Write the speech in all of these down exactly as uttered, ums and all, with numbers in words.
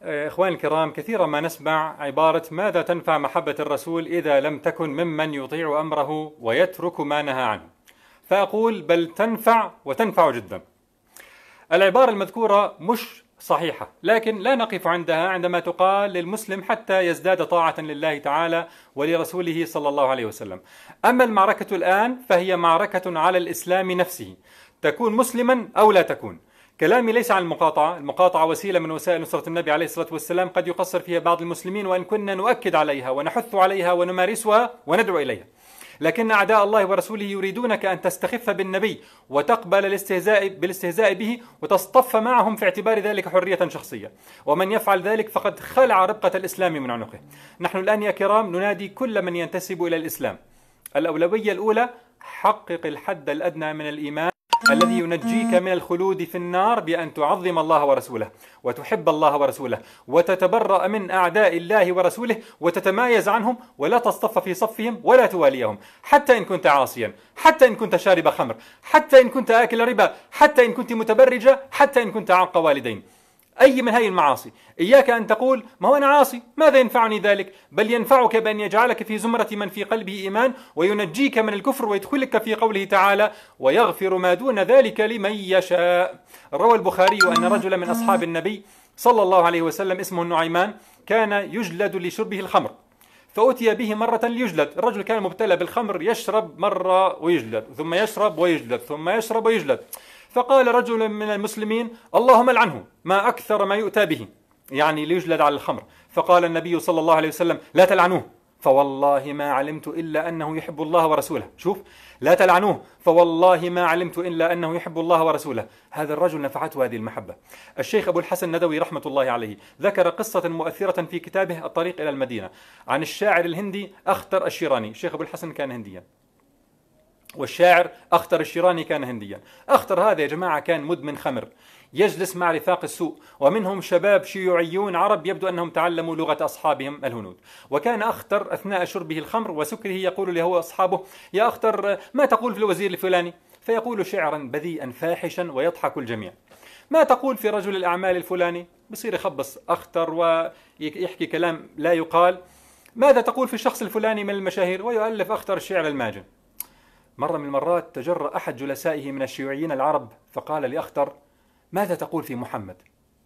إخواني الكرام، كثيرا ما نسمع عبارة ماذا تنفع محبة الرسول إذا لم تكن ممن يطيع أمره ويترك ما نهى عنه؟ فأقول بل تنفع وتنفع جدا. العبارة المذكورة مش صحيحة، لكن لا نقف عندها عندما تقال للمسلم حتى يزداد طاعة لله تعالى ولرسوله صلى الله عليه وسلم. أما المعركة الآن فهي معركة على الإسلام نفسه، تكون مسلما أو لا تكون. كلامي ليس عن المقاطعة، المقاطعة وسيلة من وسائل نصرة النبي عليه الصلاة والسلام قد يقصر فيها بعض المسلمين، وإن كنا نؤكد عليها ونحث عليها ونمارسها وندعو إليها، لكن أعداء الله ورسوله يريدونك أن تستخف بالنبي وتقبل الاستهزاء بالاستهزاء به وتصطف معهم في اعتبار ذلك حرية شخصية، ومن يفعل ذلك فقد خلع ربقة الإسلام من عنقه. نحن الآن يا كرام ننادي كل من ينتسب إلى الإسلام: الأولوية الأولى حقق الحد الأدنى من الإيمان الذي ينجيك من الخلود في النار بأن تعظم الله ورسوله وتحب الله ورسوله وتتبرأ من أعداء الله ورسوله وتتمايز عنهم ولا تصطف في صفهم ولا تواليهم، حتى إن كنت عاصيا، حتى إن كنت شارب خمر، حتى إن كنت آكل ربا، حتى إن كنت متبرجة، حتى إن كنت عاق والدين. أي من هذه المعاصي. إياك أن تقول ما هو أنا عاصي ماذا ينفعني ذلك، بل ينفعك بأن يجعلك في زمرة من في قلبه إيمان وينجيك من الكفر ويدخلك في قوله تعالى: ويغفر ما دون ذلك لمن يشاء. روى البخاري أن رجلا من أصحاب النبي صلى الله عليه وسلم اسمه النعيمان كان يجلد لشربه الخمر، فأتي به مرة ليجلد. الرجل كان مبتلى بالخمر، يشرب مرة ويجلد، ثم يشرب ويجلد، ثم يشرب ويجلد. فقال رجل من المسلمين: اللهم لعنه، ما أكثر ما يؤتى به، يعني ليجلد على الخمر. فقال النبي صلى الله عليه وسلم: لا تلعنوه فوالله ما علمت إلا أنه يحب الله ورسوله. شوف، لا تلعنوه فوالله ما علمت إلا أنه يحب الله ورسوله. هذا الرجل نفعته هذه المحبة. الشيخ أبو الحسن الندوي رحمة الله عليه ذكر قصة مؤثرة في كتابه الطريق إلى المدينة عن الشاعر الهندي أختر الشيراني. الشيخ أبو الحسن كان هنديا والشاعر أختر الشيراني كان هنديا. أختر هذا يا جماعة كان مدمن خمر، يجلس مع رفاق السوء، ومنهم شباب شيوعيون عرب يبدو أنهم تعلموا لغة أصحابهم الهنود. وكان أختر أثناء شربه الخمر وسكره يقول له أصحابه: يا أختر ما تقول في الوزير الفلاني؟ فيقول شعرا بذيئا فاحشا ويضحك الجميع. ما تقول في رجل الأعمال الفلاني؟ بصير يخبص أختر ويحكي كلام لا يقال. ماذا تقول في الشخص الفلاني من المشاهير؟ ويؤلف أختر الشعر الماجن. مرة من المرات تجرأ أحد جلسائه من الشيوعيين العرب فقال لأختر: ماذا تقول في محمد؟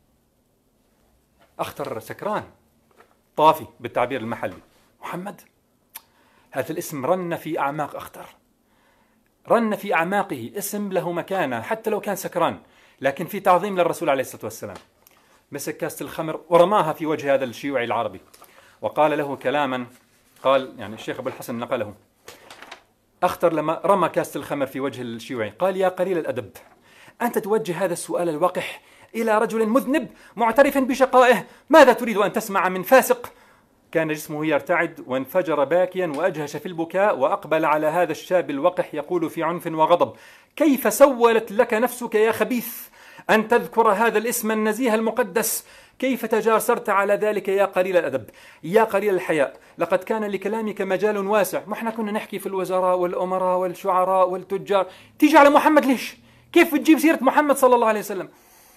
أختر سكران طافي بالتعبير المحلي: محمد؟ هذا الاسم رن في أعماق أختر، رن في أعماقه، اسم له مكانة حتى لو كان سكران، لكن في تعظيم للرسول عليه الصلاة والسلام. مسك كاسة الخمر ورماها في وجه هذا الشيوعي العربي وقال له كلاما، قال يعني الشيخ أبو الحسن نقله. أختر لما رمى كاسة الخمر في وجه الشيوعي قال: يا قليل الأدب، أنت توجه هذا السؤال الوقح إلى رجل مذنب معترف بشقائه، ماذا تريد أن تسمع من فاسق؟ كان جسمه يرتعد وانفجر باكيا وأجهش في البكاء، وأقبل على هذا الشاب الوقح يقول في عنف وغضب: كيف سولت لك نفسك يا خبيث أن تذكر هذا الاسم النزيه المقدس؟ كيف تجاسرت على ذلك يا قليل الأدب، يا قليل الحياء؟ لقد كان لكلامك مجال واسع، ما احنا كنا نحكي في الوزراء والأمراء والشعراء والتجار، تيجي على محمد ليش؟ كيف بتجيب سيرة محمد صلى الله عليه وسلم؟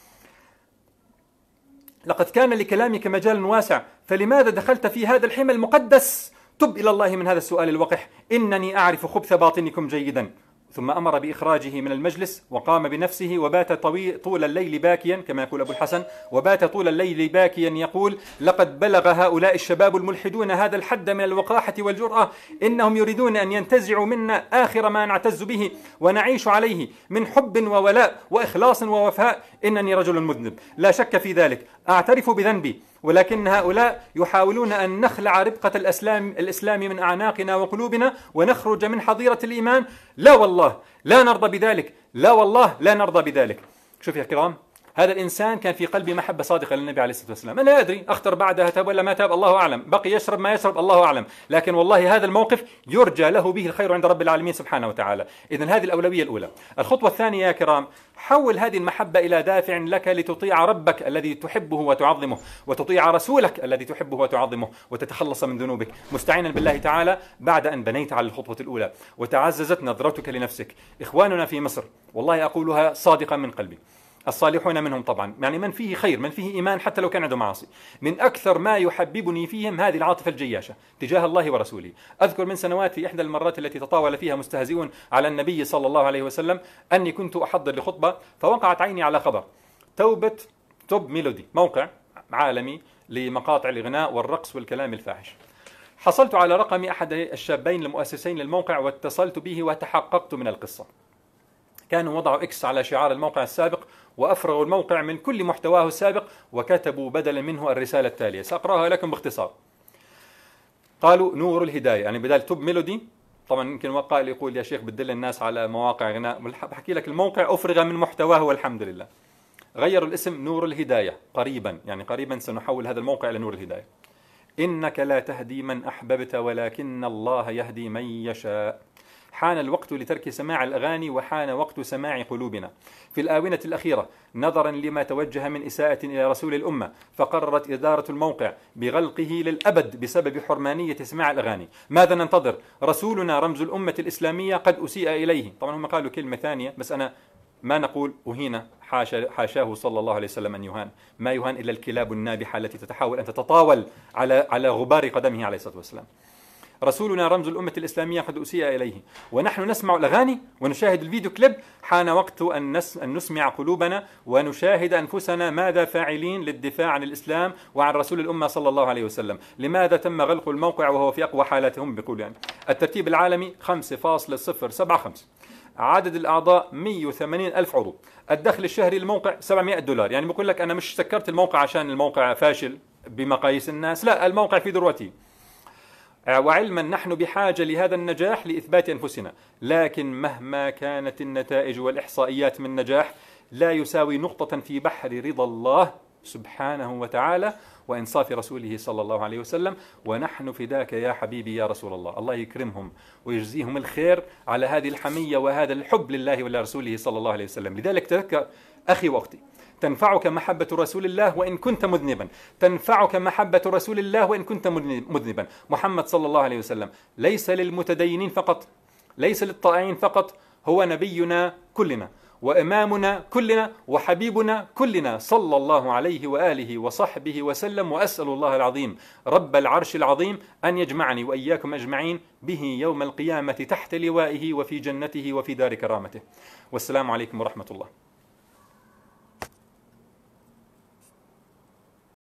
لقد كان لكلامك مجال واسع، فلماذا دخلت في هذا الحمى المقدس؟ تب إلى الله من هذا السؤال الوقح، إنني أعرف خبث باطنكم جيدا. ثم أمر بإخراجه من المجلس وقام بنفسه وبات طول الليل باكيا، كما يقول أبو الحسن، وبات طول الليل باكيا يقول: لقد بلغ هؤلاء الشباب الملحدون هذا الحد من الوقاحة والجرأة، إنهم يريدون أن ينتزعوا منا آخر ما نعتز به ونعيش عليه من حب وولاء وإخلاص ووفاء. إنني رجل مذنب لا شك في ذلك، أعترف بذنبي، ولكن هؤلاء يحاولون أن نخلع ربقة الإسلام, الإسلام من أعناقنا وقلوبنا ونخرج من حظيرة الإيمان. لا والله لا نرضى بذلك، لا والله لا نرضى بذلك. شوف يا كرام، هذا الإنسان كان في قلبه محبة صادقة للنبي عليه الصلاة والسلام. أنا لا أدري أختر بعدها تاب ولا ما تاب، الله أعلم، بقي يشرب ما يشرب، الله أعلم، لكن والله هذا الموقف يرجى له به الخير عند رب العالمين سبحانه وتعالى. إذن هذه الأولوية الأولى. الخطوة الثانية يا كرام، حول هذه المحبة إلى دافع لك لتطيع ربك الذي تحبه وتعظمه، وتطيع رسولك الذي تحبه وتعظمه، وتتخلص من ذنوبك مستعينا بالله تعالى بعد أن بنيت على الخطوة الأولى وتعززت نظرتك لنفسك. إخواننا في مصر، والله أقولها صادقا من قلبي، الصالحون منهم طبعا، يعني من فيه خير، من فيه إيمان حتى لو كان عنده معاصي. من أكثر ما يحببني فيهم هذه العاطفة الجياشة تجاه الله ورسوله. أذكر من سنوات في إحدى المرات التي تطاول فيها مستهزئون على النبي صلى الله عليه وسلم أني كنت أحضر لخطبة، فوقعت عيني على خبر توبة توب ميلودي، موقع عالمي لمقاطع الغناء والرقص والكلام الفاحش. حصلت على رقم أحد الشابين المؤسسين للموقع واتصلت به وتحققت من القصة. كانوا وضعوا إكس على شعار الموقع السابق وأفرغوا الموقع من كل محتواه السابق وكتبوا بدلا منه الرسالة التالية، سأقرأها لكم باختصار. قالوا نور الهداية، يعني بدل توب ميلودي، طبعا يمكن قائل يقول يا شيخ بتدل الناس على مواقع غناء، بحكي لك الموقع أفرغ من محتواه والحمد لله. غيروا الاسم نور الهداية، قريبا يعني قريبا سنحول هذا الموقع إلى نور الهداية. إنك لا تهدي من أحببت ولكن الله يهدي من يشاء. حان الوقت لترك سماع الأغاني وحان وقت سماع قلوبنا. في الآونة الأخيرة نظرا لما توجه من إساءة إلى رسول الأمة فقررت إدارة الموقع بغلقه للأبد بسبب حرمانية سماع الأغاني. ماذا ننتظر؟ رسولنا رمز الأمة الإسلامية قد أسيء إليه. طبعا هم قالوا كلمة ثانية بس أنا ما نقول أهين، حاشا حاشاه صلى الله عليه وسلم أن يهان، ما يهان إلا الكلاب النابحة التي تتحاول أن تتطاول على على غبار قدمه عليه الصلاة والسلام. رسولنا رمز الأمة الإسلامية قد أسيء إليه ونحن نسمع الأغاني ونشاهد الفيديو كليب. حان وقت أن, نس أن نسمع قلوبنا ونشاهد أنفسنا ماذا فاعلين للدفاع عن الإسلام وعن رسول الأمة صلى الله عليه وسلم. لماذا تم غلق الموقع وهو في أقوى حالاتهم؟ بيقول يعني الترتيب العالمي خمسة فاصلة صفر سبعة خمسة، عدد الأعضاء مئة وثمانين ألف عضو، الدخل الشهري للموقع سبعمئة دولار. يعني بقول لك أنا مش سكرت الموقع عشان الموقع فاشل بمقاييس الناس، لا، الموقع في ذروته. وعلما نحن بحاجة لهذا النجاح لإثبات أنفسنا، لكن مهما كانت النتائج والإحصائيات من نجاح لا يساوي نقطة في بحر رضا الله سبحانه وتعالى وإنصاف رسوله صلى الله عليه وسلم. ونحن فداك يا حبيبي يا رسول الله. الله يكرمهم ويجزيهم الخير على هذه الحمية وهذا الحب لله ولرسوله صلى الله عليه وسلم. لذلك تذكر أخي وأختي، تنفعك محبة رسول الله وإن كنت مذنبا، تنفعك محبة رسول الله وإن كنت مذنبا. محمد صلى الله عليه وسلم ليس للمتدينين فقط، ليس للطائعين فقط، هو نبينا كلنا وإمامنا كلنا وحبيبنا كلنا صلى الله عليه وآله وصحبه وسلم. وأسأل الله العظيم رب العرش العظيم أن يجمعني وإياكم أجمعين به يوم القيامة تحت لوائه وفي جنته وفي دار كرامته. والسلام عليكم ورحمة الله.